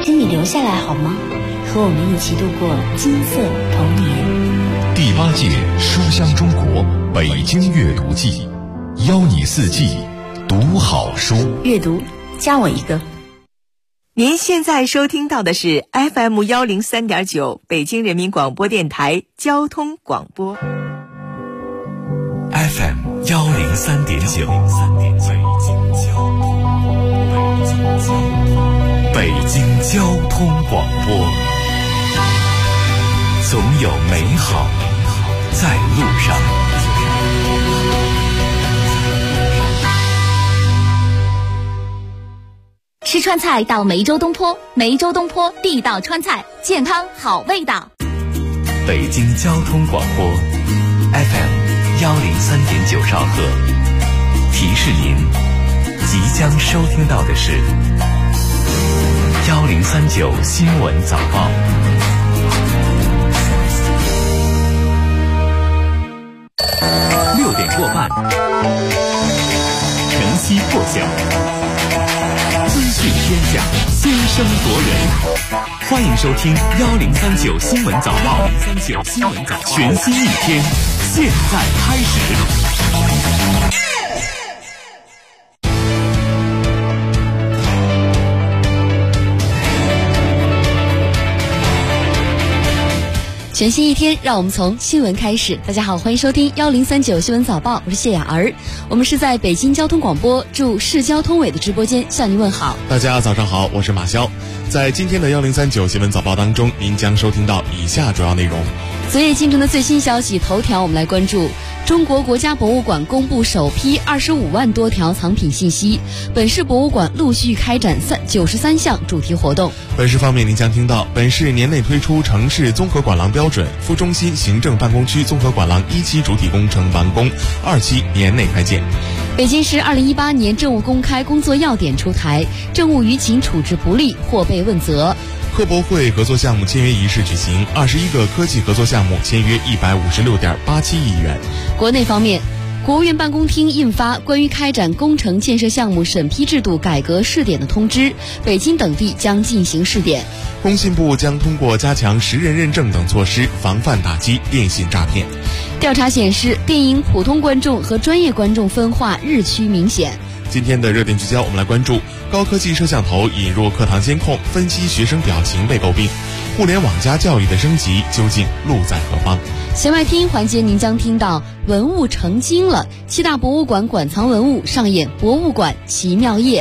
请你留下来好吗？和我们一起度过金色童年。 第8届书香中国北京阅读季，邀你四季读好书。 阅读加我一个。 您现在收听到的是 FM 103.9北京人民广播电台交通广播。 FM 103.9，北京交通广播，总有美好在路上。 吃川菜到梅州东坡，梅州东坡地道川菜，健康好味道。 北京交通广播 FM 103.9兆赫，提示您即将收听到的是1039新闻早报。6点过半，晨曦破晓，资讯天下，先声夺人。欢迎收听1039新闻早报，全新一天，现在开始。 全新一天，让我们从新闻开始。大家好，欢迎收听1039新闻早报，我是谢雅儿。我们是在北京交通广播驻市交通委的直播间向您问好。 大家早上好，我是马潇。在今天的1039新闻早报当中，您将收听到以下主要内容。 昨夜京城的最新消息头条，我们来关注中国国家博物馆公布首批25万多条藏品信息，本市博物馆陆续开展93项主题活动。 本市方面，您将听到本市年内推出城市综合管廊标准，副中心行政办公区综合管廊1期主体工程完工，2期年内开建。 北京市2018年政务公开工作要点出台，政务舆情处置不力或被问责。 科博会合作项目签约仪式举行，21个科技合作项目签约156.87亿元。 国内方面，国务院办公厅印发关于开展工程建设项目审批制度改革试点的通知，北京等地将进行试点。 工信部将通过加强实人认证等措施，防范打击电信诈骗。 调查显示，电影普通观众和专业观众分化日趋明显。 今天的热点聚焦，我们来关注高科技摄像头引入课堂监控，分析学生表情被诟病。互联网加教育的升级究竟路在何方？ 弦外听环节，您将听到文物成精了，7大博物馆馆藏文物上演博物馆奇妙夜。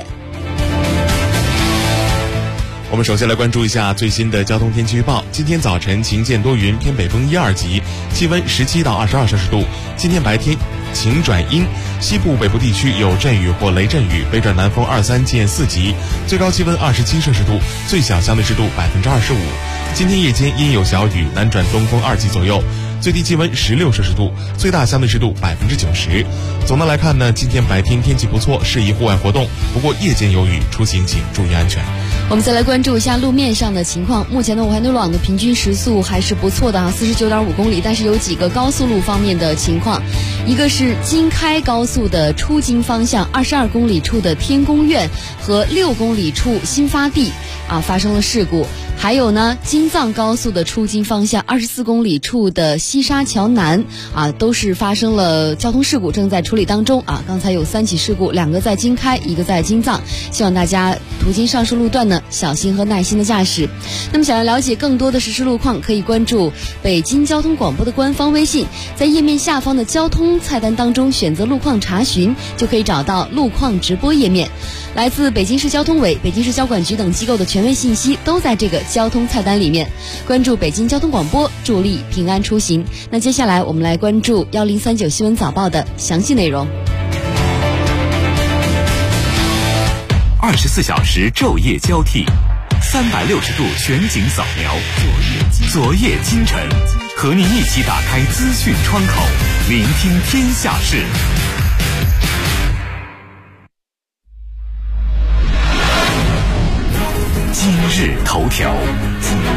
我们首先来关注一下最新的交通天气预报。今天早晨晴见多云，偏北风1、2级，气温17到22摄氏度。今天白天晴转阴，西部北部地区有阵雨或雷阵雨，北转南风2、3见4级，最高气温27摄氏度，最小相对湿度25%。今天夜间阴有小雨，南转东风2级左右，最低气温16摄氏度，最大相对湿度90%。总的来看呢，今天白天天气不错，适宜户外活动，不过夜间有雨，出行请注意安全。 我们再来关注一下路面上的情况。目前的武汉内陆网的平均时速还是不错的49.5公里，但是有几个高速路方面的情况。一个是京开高速的出京方向22公里处的天宫苑和6公里处新发地发生了事故。还有呢，京藏高速的出京方向24公里处的西沙桥南都是发生了交通事故，正在处理当中刚才有3起事故，2个在京开，一个在京藏，希望大家途经上述路段呢小心和耐心的驾驶。那么想要了解更多的实时路况，可以关注北京交通广播的官方微信，在页面下方的交通菜单当中选择路况查询，就可以找到路况直播页面。来自北京市交通委、北京市交管局等机构的权威信息都在这个交通菜单里面。关注北京交通广播，助力平安出行。那接下来我们来关注1039新闻早报的详细内容。 24小时昼夜交替，360度全景扫描，昨夜今晨，和您一起打开资讯窗口，聆听天下事。今日头条。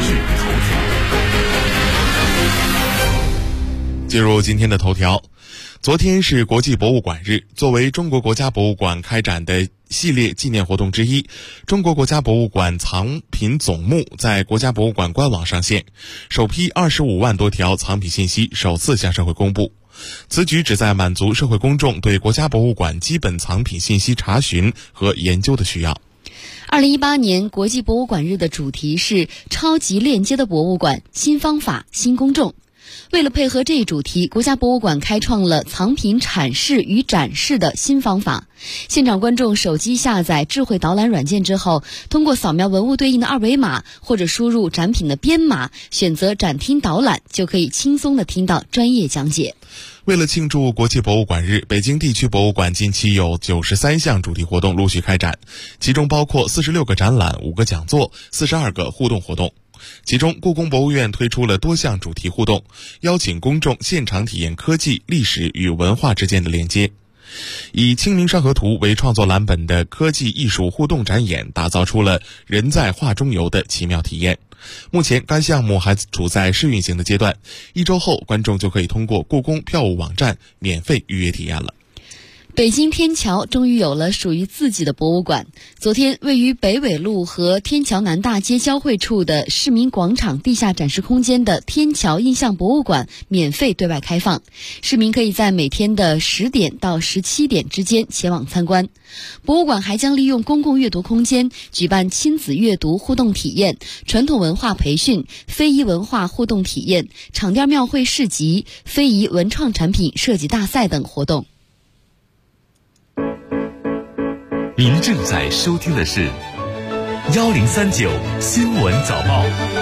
进入今天的头条。 昨天是国际博物馆日，作为中国国家博物馆开展的系列纪念活动之一，中国国家博物馆藏品总目在国家博物馆官网上线，首批25万多条藏品信息首次向社会公布。此举旨在满足社会公众对国家博物馆基本藏品信息查询和研究的需要。 2018年国际博物馆日的主题是超级链接的博物馆，新方法新公众。为了配合这一主题，国家博物馆开创了藏品阐释与展示的新方法。现场观众手机下载智慧导览软件之后，通过扫描文物对应的二维码或者输入展品的编码，选择展厅导览，就可以轻松地听到专业讲解。 为了庆祝国际博物馆日，北京地区博物馆近期有93项主题活动陆续开展，其中包括46个展览、5个讲座、42个互动活动。其中，故宫博物院推出了多项主题互动，邀请公众现场体验科技、历史与文化之间的连接。以《清明上河图》为创作蓝本的科技艺术互动展演，打造出了人在画中游的奇妙体验。目前该项目还处在试运行的阶段，1周后观众就可以通过故宫票务网站免费预约体验了。 北京天桥终于有了属于自己的博物馆。昨天，位于北纬路和天桥南大街交汇处的市民广场地下展示空间的天桥印象博物馆免费对外开放，市民可以在每天的10点到17点之间前往参观。博物馆还将利用公共阅读空间举办亲子阅读互动体验、传统文化培训、非遗文化互动体验、场店庙会市集、非遗文创产品设计大赛等活动。 您正在收听的是1039新闻早报。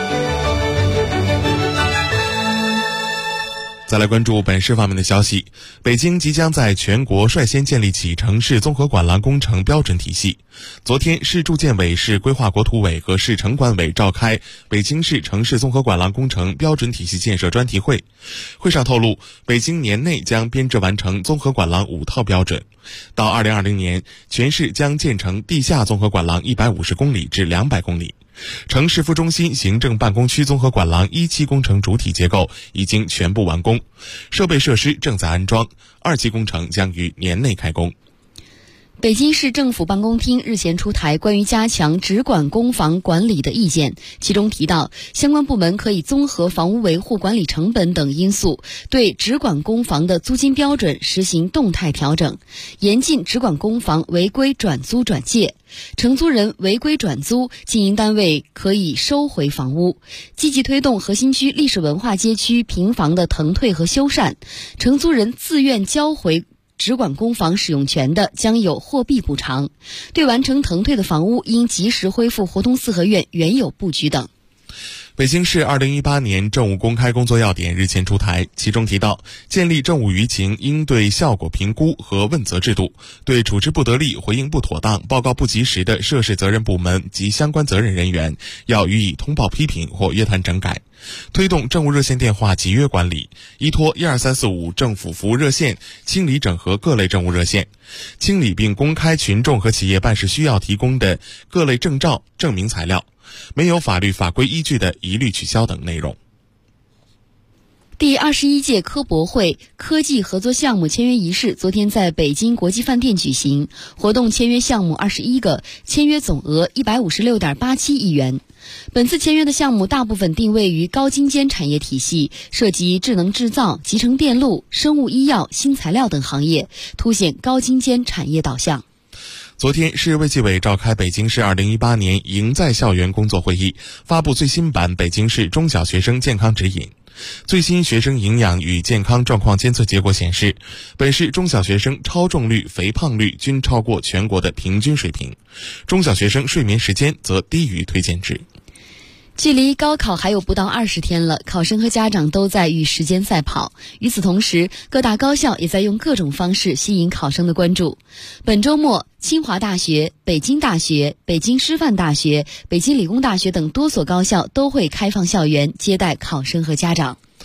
再来关注本市方面的消息，北京即将在全国率先建立起城市综合管廊工程标准体系。昨天，市住建委、市规划国土委和市城管委召开北京市城市综合管廊工程标准体系建设专题会。会上透露，北京年内将编制完成综合管廊5套标准，到2020年，全市将建成地下综合管廊150公里至200公里。城市副中心行政办公区综合管廊1期工程主体结构已经全部完工，设备设施正在安装，2期工程将于年内开工。 北京市政府办公厅日前出台关于加强直管公房管理的意见，其中提到，相关部门可以综合房屋维护管理成本等因素，对直管公房的租金标准实行动态调整，严禁直管公房违规转租转借，承租人违规转租，经营单位可以收回房屋，积极推动核心区历史文化街区平房的腾退和修缮，承租人自愿交回直管公房使用权的将有货币补偿，对完成腾退的房屋应及时恢复胡同四合院原有布局等。 北京市2018年政务公开工作要点日前出台，其中提到，建立政务舆情应对效果评估和问责制度，对处置不得力、回应不妥当、报告不及时的涉事责任部门及相关责任人员，要予以通报批评或约谈整改。推动政务热线电话集约管理，依托12345政府服务热线清理整合各类政务热线，清理并公开群众和企业办事需要提供的各类证照、证明材料，没有法律法规依据的一律取消等内容。 第21届科博会科技合作项目签约仪式昨天在北京国际饭店举行，活动签约项目21个，签约总额156.87亿元。本次签约的项目大部分定位于高精尖产业体系，涉及智能制造、集成电路、生物医药、新材料等行业，凸显高精尖产业导向。 昨天，市卫计委召开北京市2018年赢在校园工作会议，发布最新版北京市中小学生健康指引。最新学生营养与健康状况监测结果显示，本市中小学生超重率、肥胖率均超过全国的平均水平，中小学生睡眠时间则低于推荐值。 距离高考还有不到20天了，考生和家长都在与时间赛跑。与此同时，各大高校也在用各种方式吸引考生的关注。本周末，清华大学、北京大学、北京师范大学、北京理工大学等多所高校都会开放校园接待考生和家长。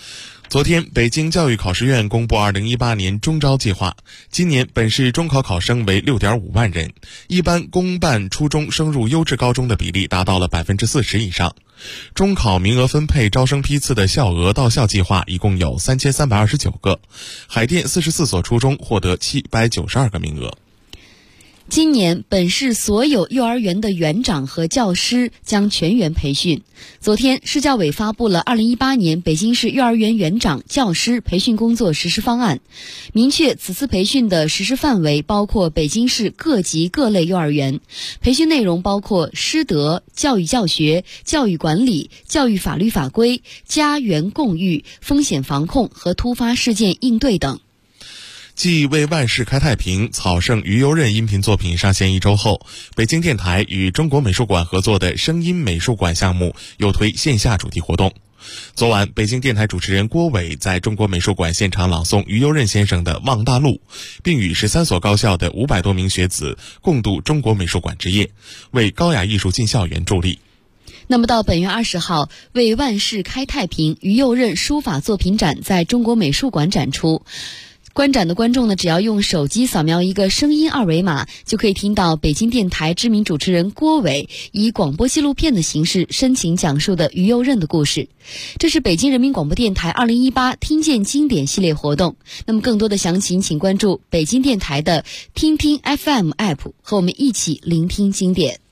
昨天，北京教育考试院公布2018年中招计划。今年本市中考考生为6.5万人，一般公办初中升入优质高中的比例达到了40%以上。中考名额分配招生批次的校额到校计划一共有3329个，海淀44所初中获得792个名额。 今年本市所有幼儿园的园长和教师将全员培训。昨天，市教委发布了2018年北京市幼儿园园长、教师培训工作实施方案，明确此次培训的实施范围包括北京市各级各类幼儿园，培训内容包括师德、教育教学、教育管理、教育法律法规、家园共育、风险防控和突发事件应对等。 继为万世开太平、草圣于右任音频作品上线1周后，北京电台与中国美术馆合作的声音美术馆项目又推线下主题活动。昨晚，北京电台主持人郭伟在中国美术馆现场朗诵于右任先生的《望大陆》，并与13所高校的500多名学子共度中国美术馆之夜，为高雅艺术进校园助力。 那么到本月20号，为万世开太平于右任书法作品展在中国美术馆展出。观展的观众呢，只要用手机扫描一个声音二维码，就可以听到北京电台知名主持人郭伟以广播纪录片的形式深情讲述的于右任的故事。这是北京人民广播电台2018听见经典系列活动。那么更多的详情请关注北京电台的听听 FM App， 和我们一起聆听经典。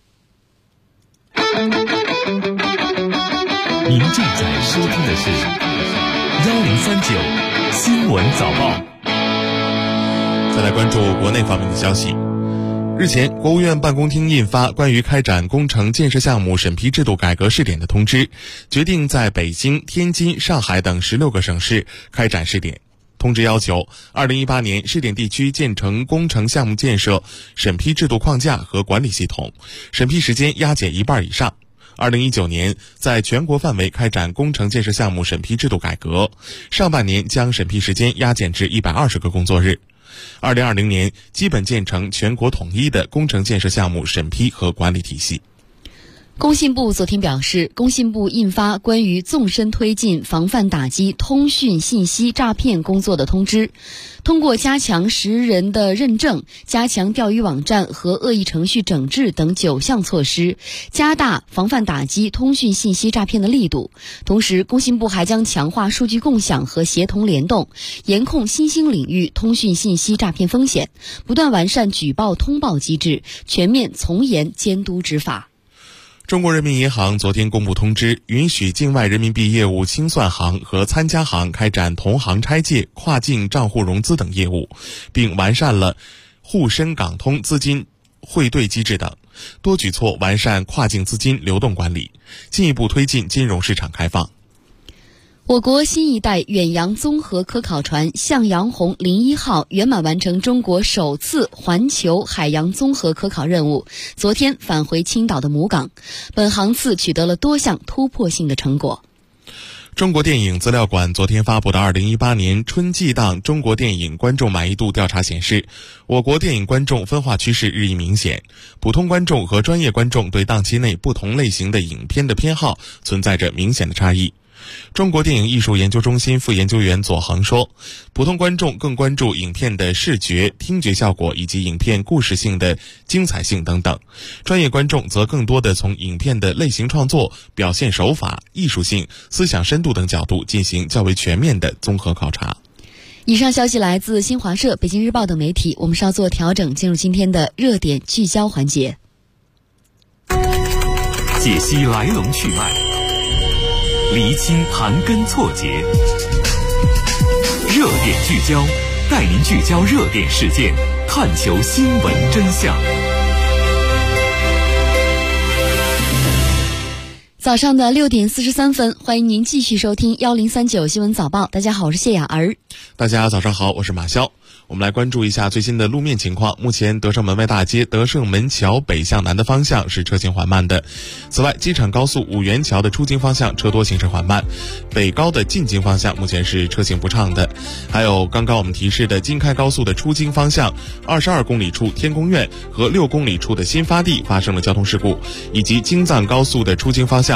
您正在收听的是1039新闻早报。 再来关注国内方面的消息。日前，国务院办公厅印发关于开展工程建设项目审批制度改革试点的通知，决定在北京、天津、上海等16个省市开展试点。通知要求，2018年试点地区建成工程项目建设审批制度框架和管理系统，审批时间压减1半以上。2019年在全国范围开展工程建设项目审批制度改革，上半年将审批时间压减至120个工作日。2020年基本建成全国统一的工程建设项目审批和管理体系。 工信部昨天表示，工信部印发关于纵深推进防范打击通讯信息诈骗工作的通知，通过加强识人的认证、加强钓鱼网站和恶意程序整治等9项措施，加大防范打击通讯信息诈骗的力度。同时，工信部还将强化数据共享和协同联动，严控新兴领域通讯信息诈骗风险，不断完善举报通报机制，全面从严监督执法。 中国人民银行昨天公布通知，允许境外人民币业务清算行和参加行开展同行拆借、跨境账户融资等业务，并完善了沪深港通资金汇兑机制等，多举措完善跨境资金流动管理，进一步推进金融市场开放。 我国新一代远洋综合科考船向阳红01号圆满完成中国首次环球海洋综合科考任务，昨天返回青岛的母港。本航次取得了多项突破性的成果。 中国电影资料馆昨天发布的2018年春季档中国电影观众满意度调查显示，我国电影观众分化趋势日益明显，普通观众和专业观众对档期内不同类型的影片的偏好存在着明显的差异。中国电影艺术研究中心副研究员左恒说，普通观众更关注影片的视觉、听觉效果以及影片故事性的精彩性等等，专业观众则更多的从影片的类型创作、表现手法、艺术性、思想深度等角度进行较为全面的综合考察。 以上消息来自新华社、北京日报等媒体，我们稍作调整，进入今天的热点聚焦环节， 解析来龙去脉，厘清盘根错节，热点聚焦，带您聚焦热点事件，探求新闻真相。 早上的6点43分，欢迎您继续收听1039新闻早报。大家好，我是谢雅儿。 大家早上好，我是马潇。我们来关注一下最新的路面情况。目前德胜门外大街德胜门桥北向南的方向是车行缓慢的。此外，机场高速五元桥的出京方向车多行驶缓慢，北高的进京方向目前是车行不畅的。还有刚刚我们提示的京开高速的出京方向22公里处天宫苑和6公里处的新发地发生了交通事故，以及京藏高速的出京方向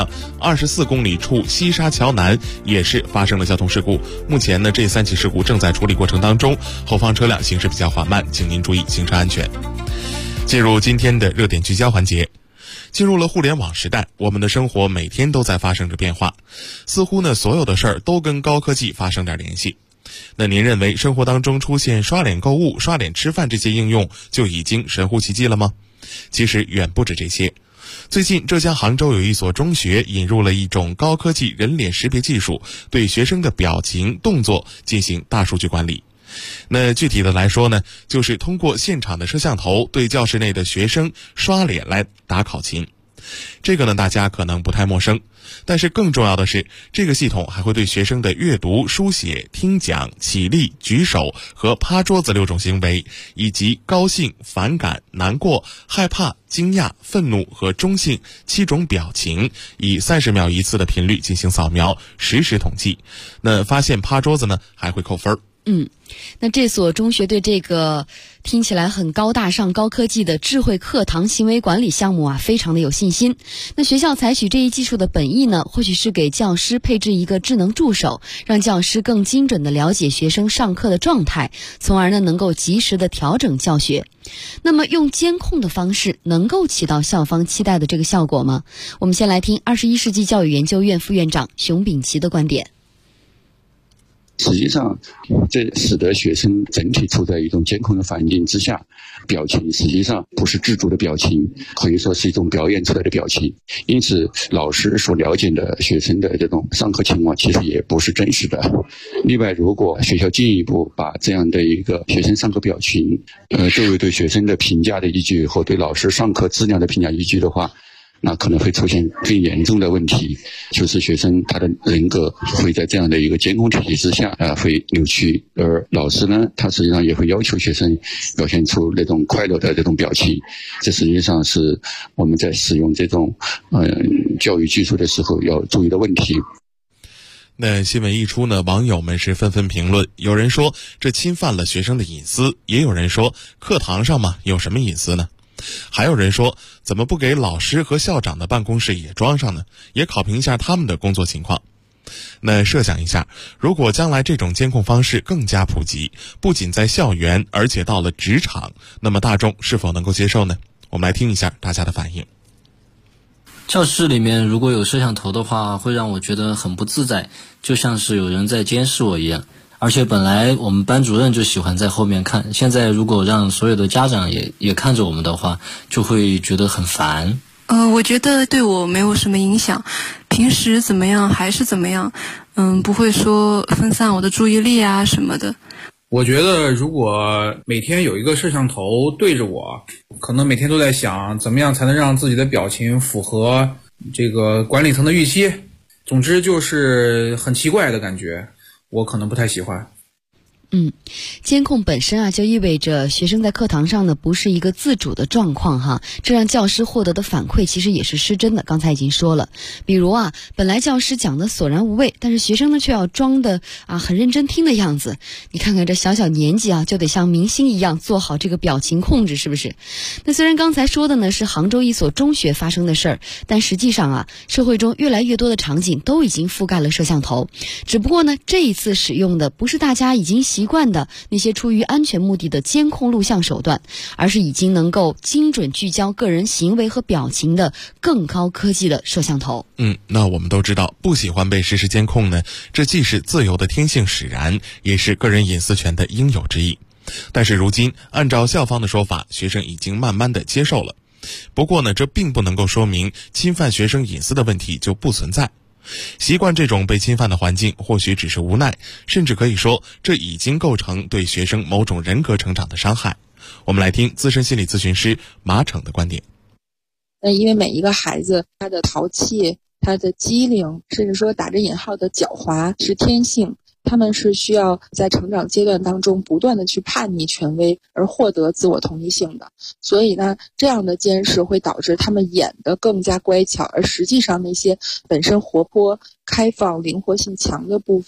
辆24公里处西沙桥南也是发生了交通事故。目前呢，这3起事故正在处理过程当中，后方车辆行驶比较缓慢，请您注意行车安全。进入今天的热点聚焦环节。进入了互联网时代，我们的生活每天都在发生着变化，似乎呢所有的事儿都跟高科技发生点联系。那您认为生活当中出现刷脸购物、刷脸吃饭这些应用就已经神乎其技了吗？其实远不止这些。最近浙江杭州有一所中学引入了一种高科技人脸识别技术，对学生的表情动作进行大数据管理。那具体的来说呢，就是通过现场的摄像头对教室内的学生刷脸来打考勤。这个呢大家可能不太陌生，但是更重要的是，这个系统还会对学生的阅读、书写、听讲、起立、举手和趴桌子6种行为，以及高兴、反感、难过、害怕、惊讶、愤怒和中性7种表情，以30秒一次的频率进行扫描，实时统计。那发现趴桌子呢还会扣分。 那这所中学对这个听起来很高大上、高科技的智慧课堂行为管理项目非常的有信心。那学校采取这一技术的本意呢，或许是给教师配置一个智能助手，让教师更精准的了解学生上课的状态，从而呢能够及时的调整教学。那么用监控的方式能够起到校方期待的这个效果吗？我们先来听21世纪教育研究院副院长熊丙奇的观点。 实际上，这使得学生整体处在一种监控的环境之下，表情实际上不是自主的表情，可以说是一种表演出来的表情。因此，老师所了解的学生的这种上课情况，其实也不是真实的。另外，如果学校进一步把这样的一个学生上课表情，作为对学生的评价的依据和对老师上课质量的评价依据的话，那可能会出现更严重的问题，就是学生他的人格会在这样的一个监控体系之下会扭曲，而老师呢，他实际上也会要求学生表现出那种快乐的这种表情。这实际上是我们在使用这种教育技术的时候要注意的问题。 那新闻一出呢，网友们是纷纷评论，有人说这侵犯了学生的隐私，也有人说课堂上嘛有什么隐私呢？还有人说，怎么不给老师和校长的办公室也装上呢？也考评一下他们的工作情况。那设想一下，如果将来这种监控方式更加普及，不仅在校园，而且到了职场，那么大众是否能够接受呢？我们来听一下大家的反应。 教室里面如果有摄像头的话，会让我觉得很不自在，就像是有人在监视我一样。而且本来我们班主任就喜欢在后面看，现在如果让所有的家长也看着我们的话，就会觉得很烦。 我觉得对我没有什么影响，平时怎么样还是怎么样，不会说分散我的注意力啊什么的。 我觉得如果每天有一个摄像头对着我，可能每天都在想怎么样才能让自己的表情符合这个管理层的预期，总之就是很奇怪的感觉，我可能不太喜欢。 监控本身就意味着学生在课堂上呢不是一个自主的状况这让教师获得的反馈其实也是失真的。刚才已经说了，比如本来教师讲的索然无味，但是学生呢却要装的很认真听的样子。你看看这小小年纪就得像明星一样做好这个表情控制，是不是？那虽然刚才说的呢是杭州一所中学发生的事儿，但实际上社会中越来越多的场景都已经覆盖了摄像头，只不过呢这一次使用的不是大家已经习惯的那些出于安全目的的监控录像手段，而是已经能够精准聚焦个人行为和表情的更高科技的摄像头。 那我们都知道，不喜欢被实时监控呢，这既是自由的天性使然，也是个人隐私权的应有之义。但是如今，按照校方的说法，学生已经慢慢的接受了。不过呢，这并不能够说明侵犯学生隐私的问题就不存在。习惯这种被侵犯的环境，或许只是无奈，甚至可以说这已经构成对学生某种人格成长的伤害。我们来听资深心理咨询师马骋的观点。 因为每一个孩子他的淘气、他的机灵，甚至说打着引号的狡猾是天性，他们是需要在成长阶段当中不断的去叛逆权威而获得自我同一性的。所以呢，这样的监视会导致他们演得更加乖巧，而实际上那些本身活泼、开放、灵活性强的部分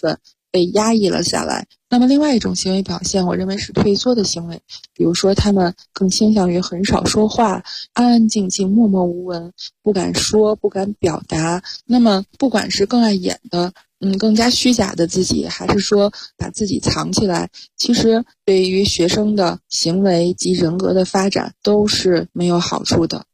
被压抑了下来。那么另外一种行为表现，我认为是退缩的行为，比如说他们更倾向于很少说话，安安静静默默无闻，不敢说，不敢表达。那么不管是更爱演的更加虚假的自己，还是说把自己藏起来，其实对于学生的行为及人格的发展都是没有好处的。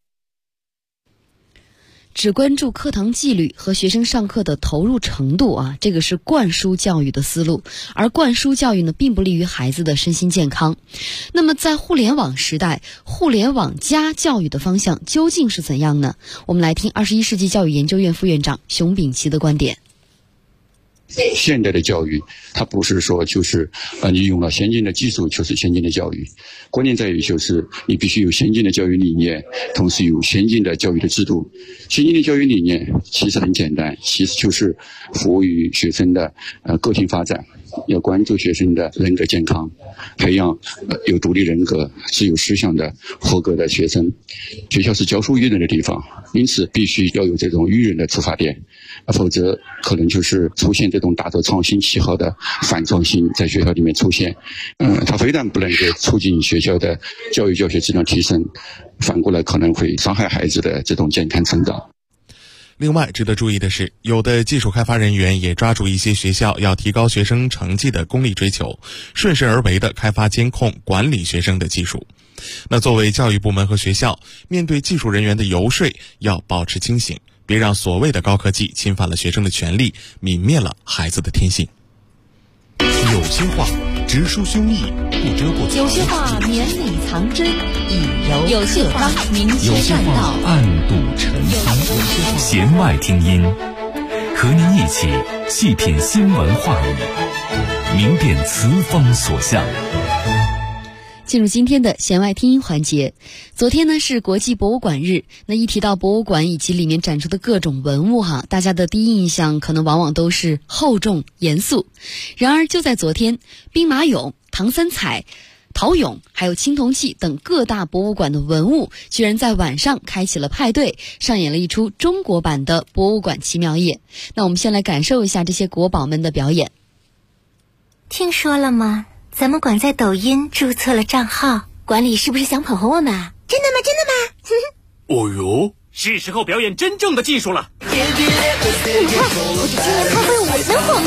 只关注课堂纪律和学生上课的投入程度啊，这个是灌输教育的思路，而灌输教育呢，并不利于孩子的身心健康。那么在互联网时代，互联网加教育的方向究竟是怎样呢？我们来听21世纪教育研究院副院长熊丙奇的观点。 现代的教育，它不是说就是你用了先进的技术就是先进的教育，关键在于就是你必须有先进的教育理念，同时有先进的教育的制度。先进的教育理念其实很简单，其实就是服务于学生的个性发展，要关注学生的人格健康，培养有独立人格、自由思想的合格的学生。学校是教书育人的地方，因此必须要有这种育人的出发点，否则可能就是出现这种打着创新旗号的反创新在学校里面出现。它非但不能够促进学校的教育教学质量提升，反过来可能会伤害孩子的这种健康成长。 另外值得注意的是，有的技术开发人员也抓住一些学校要提高学生成绩的功利追求，顺势而为地开发监控管理学生的技术。那作为教育部门和学校，面对技术人员的游说，要保持清醒，别让所谓的高科技侵犯了学生的权利，泯灭了孩子的天性。 有些话直抒胸臆，不遮不藏； 有些话绵里藏针，以柔有些话明有些劝道， 暗度陈仓。 弦外听音，和您一起细品新闻话语，明辨词风所向。 进入今天的弦外听音环节。昨天呢是国际博物馆日，那一提到博物馆以及里面展出的各种文物大家的第一印象可能往往都是厚重严肃。然而就在昨天，兵马俑、唐三彩、陶俑还有青铜器等各大博物馆的文物居然在晚上开启了派对，上演了一出中国版的博物馆奇妙夜。那我们先来感受一下这些国宝们的表演。 听说了吗？咱们馆在抖音注册了账号，管理是不是想捧红我们啊？真的吗？真的吗？ 哦哟，是时候表演真正的技术了。 你们看，我这今年开会舞能火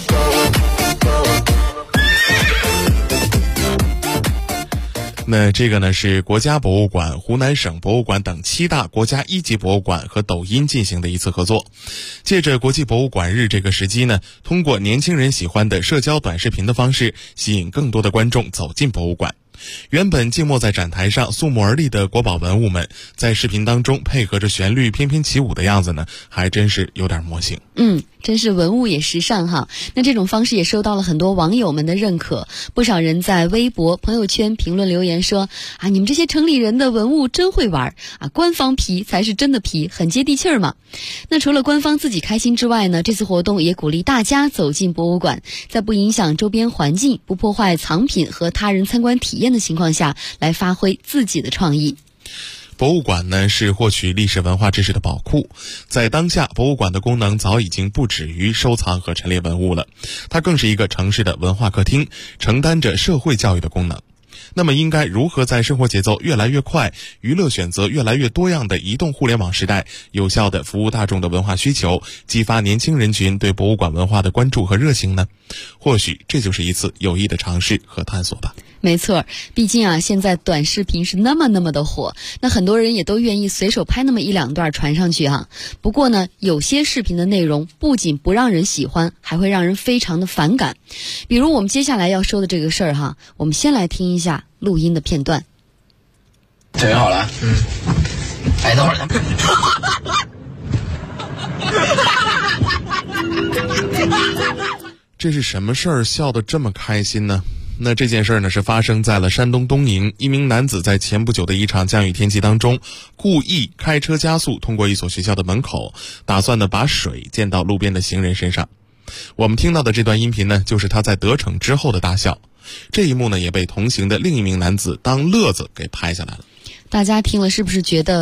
吗？那这个呢是国家博物馆、湖南省博物馆等7大国家1级博物馆和抖音进行的一次合作。借着国际博物馆日这个时机呢，通过年轻人喜欢的社交短视频的方式，吸引更多的观众走进博物馆。原本静默在展台上肃穆而立的国宝文物们，在视频当中配合着旋律翩翩起舞的样子呢，还真是有点魔性。 真是文物也时尚哈。那这种方式也受到了很多网友们的认可，不少人在微博、朋友圈评论留言说你们这些城里人的文物真会玩官方皮才是真的皮，很接地气儿嘛。那除了官方自己开心之外呢，这次活动也鼓励大家走进博物馆，在不影响周边环境、不破坏藏品和他人参观体验的情况下，来发挥自己的创意。 博物馆呢是获取历史文化知识的宝库，在当下，博物馆的功能早已经不止于收藏和陈列文物了，它更是一个城市的文化客厅，承担着社会教育的功能。那么应该如何在生活节奏越来越快、娱乐选择越来越多样的移动互联网时代，有效地服务大众的文化需求，激发年轻人群对博物馆文化的关注和热情呢？或许这就是一次有益的尝试和探索吧。 没错，毕竟现在短视频是那么的火，那很多人也都愿意随手拍那么1-2段传上去不过呢，有些视频的内容不仅不让人喜欢，还会让人非常的反感。比如我们接下来要说的这个事儿我们先来听一下录音的片段。 准备好了？等会儿这是什么事儿？笑得这么开心呢？那这件事呢是发生在了山东东营，一名男子在前不久的一场降雨天气当中，故意开车加速通过一所学校的门口，打算呢把水溅到路边的行人身上。我们听到的这段音频呢，就是他在得逞之后的大笑。这一幕呢也被同行的另一名男子当乐子给拍下来了。 大家听了是不是觉得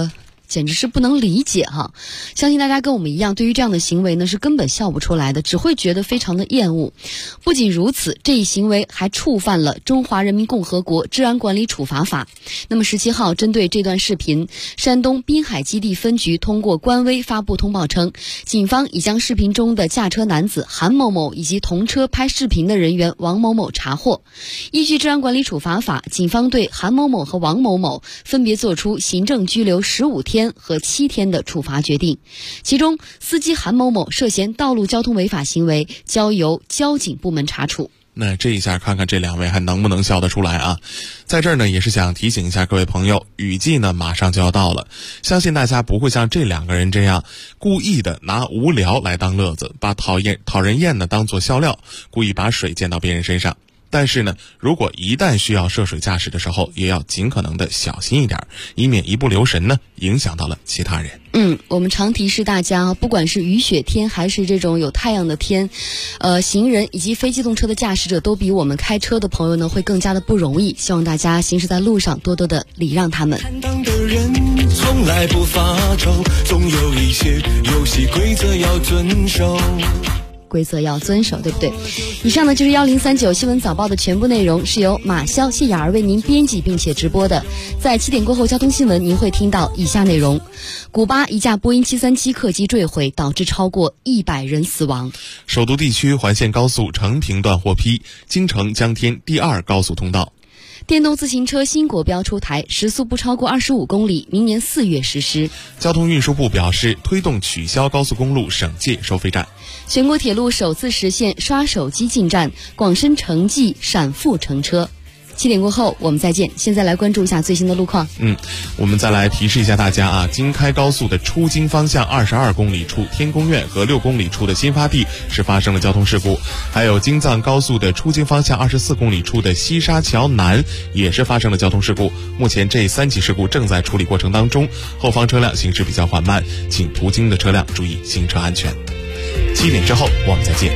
简直是不能理解哈。相信大家跟我们一样，对于这样的行为呢是根本笑不出来的，只会觉得非常的厌恶。不仅如此，这一行为还触犯了《中华人民共和国治安管理处罚法》。那么17号针对这段视频，山东滨海基地分局通过官微发布通报称，警方已将视频中的驾车男子韩某某以及同车拍视频的人员王某某查获。依据治安管理处罚法，警方对韩某某和王某某分别作出行政拘留15天和7天的处罚决定。其中，司机韩某某涉嫌道路交通违法行为，交由交警部门查处。 那这一下看看这两位还能不能笑得出来啊？在这儿呢，也是想提醒一下各位朋友，雨季呢马上就要到了，相信大家不会像这两个人这样故意的拿无聊来当乐子，把讨人厌呢当作笑料，故意把水溅到别人身上。但是呢，如果一旦需要涉水驾驶的时候，也要尽可能的小心一点，以免一不留神呢影响到了其他人。 我们常提示大家，不管是雨雪天还是这种有太阳的天，行人以及非机动车的驾驶者都比我们开车的朋友呢会更加的不容易，希望大家行驶在路上多多的礼让他们。 坦荡的人从来不发愁，总有一些游戏规则要遵守。 规则要遵守，对不对？以上呢就是1039新闻早报的全部内容，是由马潇、谢雅儿为您编辑并且直播的。在7点过后交通新闻，您会听到以下内容：古巴一架波音737客机坠毁，导致超过100人死亡； 首都地区环线高速成平段获批，京承将添第2高速通道； 电动自行车新国标出台，时速不超过25公里，明年4月实施。 交通运输部表示，推动取消高速公路省界收费站。 全国铁路首次实现刷手机进站，广深城际闪付乘车。7点过后我们再见。现在来关注一下最新的路况。 我们再来提示一下大家啊，京开高速的出京方向22公里处天宫苑和6公里处的新发地是发生了交通事故，还有京藏高速的出京方向24公里处的西沙桥南也是发生了交通事故。目前这3起事故正在处理过程当中，后方车辆行驶比较缓慢，请途经的车辆注意行车安全。7点之后我们再见。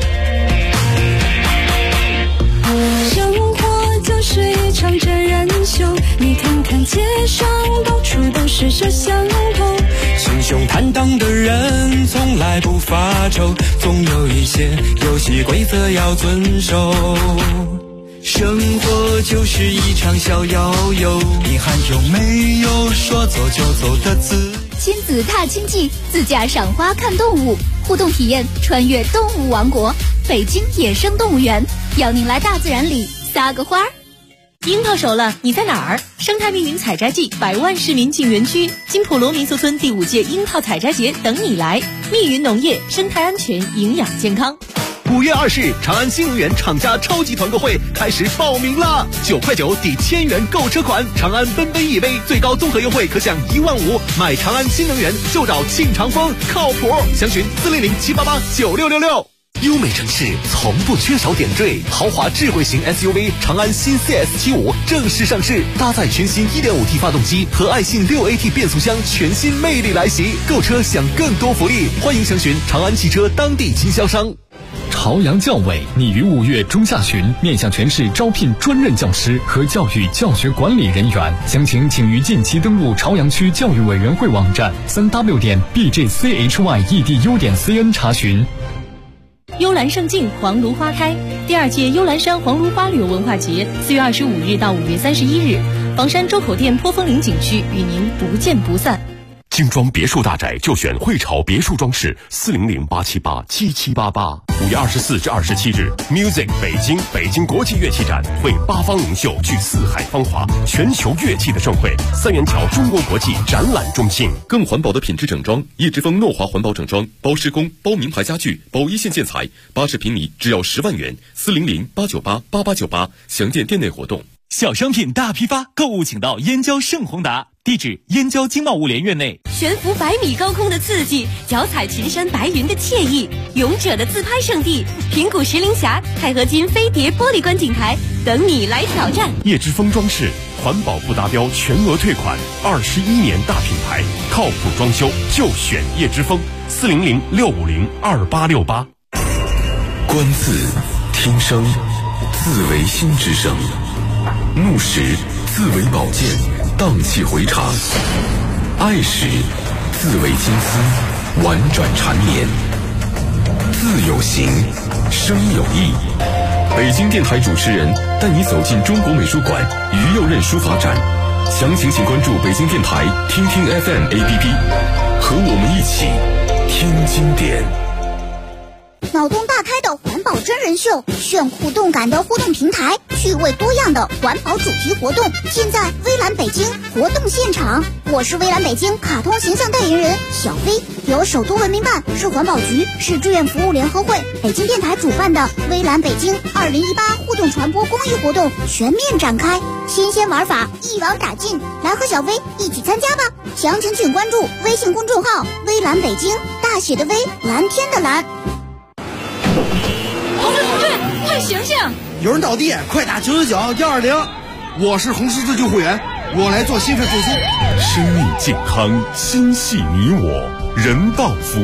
生活就是一场真人秀，你看看街上到处都是摄像头，心胸坦荡的人从来不发愁，总有一些游戏规则要遵守。生活就是一场小摇游，你还有没有说走就走的自亲子踏青记，自驾赏花看动物，互动体验穿越动物王国，北京野生动物园邀您来大自然里撒个花儿。 樱到手了，你在哪儿？生态密云采摘季，100万市民进园区，金普罗民俗村第5届樱桃采摘节等你来。密云农业，生态安全，营养健康。 5月20日，长安新能源厂家超级团购会开始报名啦！9块9抵1000元购车款，长安奔奔 EV 最高综合优惠可享15000，买长安新能源就找庆长风，靠谱！详询400-788-9666。优美城市从不缺少点缀，豪华智慧型 SUV 长安新 CS75正式上市，搭载全新 1.5T 发动机和爱信 6AT 变速箱，全新魅力来袭。购车享更多福利，欢迎详询长安汽车当地经销商。 朝阳教委拟于5月中下旬面向全市招聘专任教师和教育教学管理人员，详情请于近期登录朝阳区教育委员会网站3w.bjchyedu.cn 查询。 幽兰胜境，黄芦花开。第2届幽兰山黄芦花旅游文化节4月25日到5月31日，房山周口店坡峰岭景区与您不见不散。 精装别墅大宅就选汇潮别墅装饰，400-878-7788。5月24至27日 ，Music 北京国际乐器展为8方领袖聚四海芳华，全球乐器的盛会。3元桥中国国际展览中心。 更环保的品质整装，叶之峰诺华环保整装，包施工、包名牌家具、包一线建材，80平米只要10万元。400-898-8898，详见店内活动。 小商品大批发，购物请到燕郊盛宏达，地址燕郊经贸物联院内。 悬浮100米高空的刺激，脚踩群山白云的惬意，勇者的自拍圣地，平谷石林峡钛合金飞碟玻璃观景台，等你来挑战。 叶之峰装饰，环保不达标全额退款，21年大品牌，靠谱装修就选叶之峰。400-650-2868。 观字，听声，字为心之声。怒时，字为宝剑，荡气回肠。 爱时自为金丝，婉转缠绵。字有形，声有意。北京电台主持人带你走进中国美术馆于右任书法展，详情请关注北京电台听听 FM APP， 和我们一起听经典。 脑洞大开的环保真人秀，炫互动感的互动平台，趣味多样的环保主题活动，现在微蓝北京活动现场。我是微蓝北京卡通形象代言人小飞，由首都文明办、市环保局、市志愿服务联合会、北京电台主办的微蓝北京2018互动传播公益活动全面展开，新鲜玩法一网打尽，来和小飞一起参加吧！详情请关注微信公众号微蓝北京，大写的微，蓝天的蓝。 同志，快醒醒！ 有人倒地，快打999-120。我是红十字救护员，我来做心肺复苏。 生命健康，心系你我，人道服务。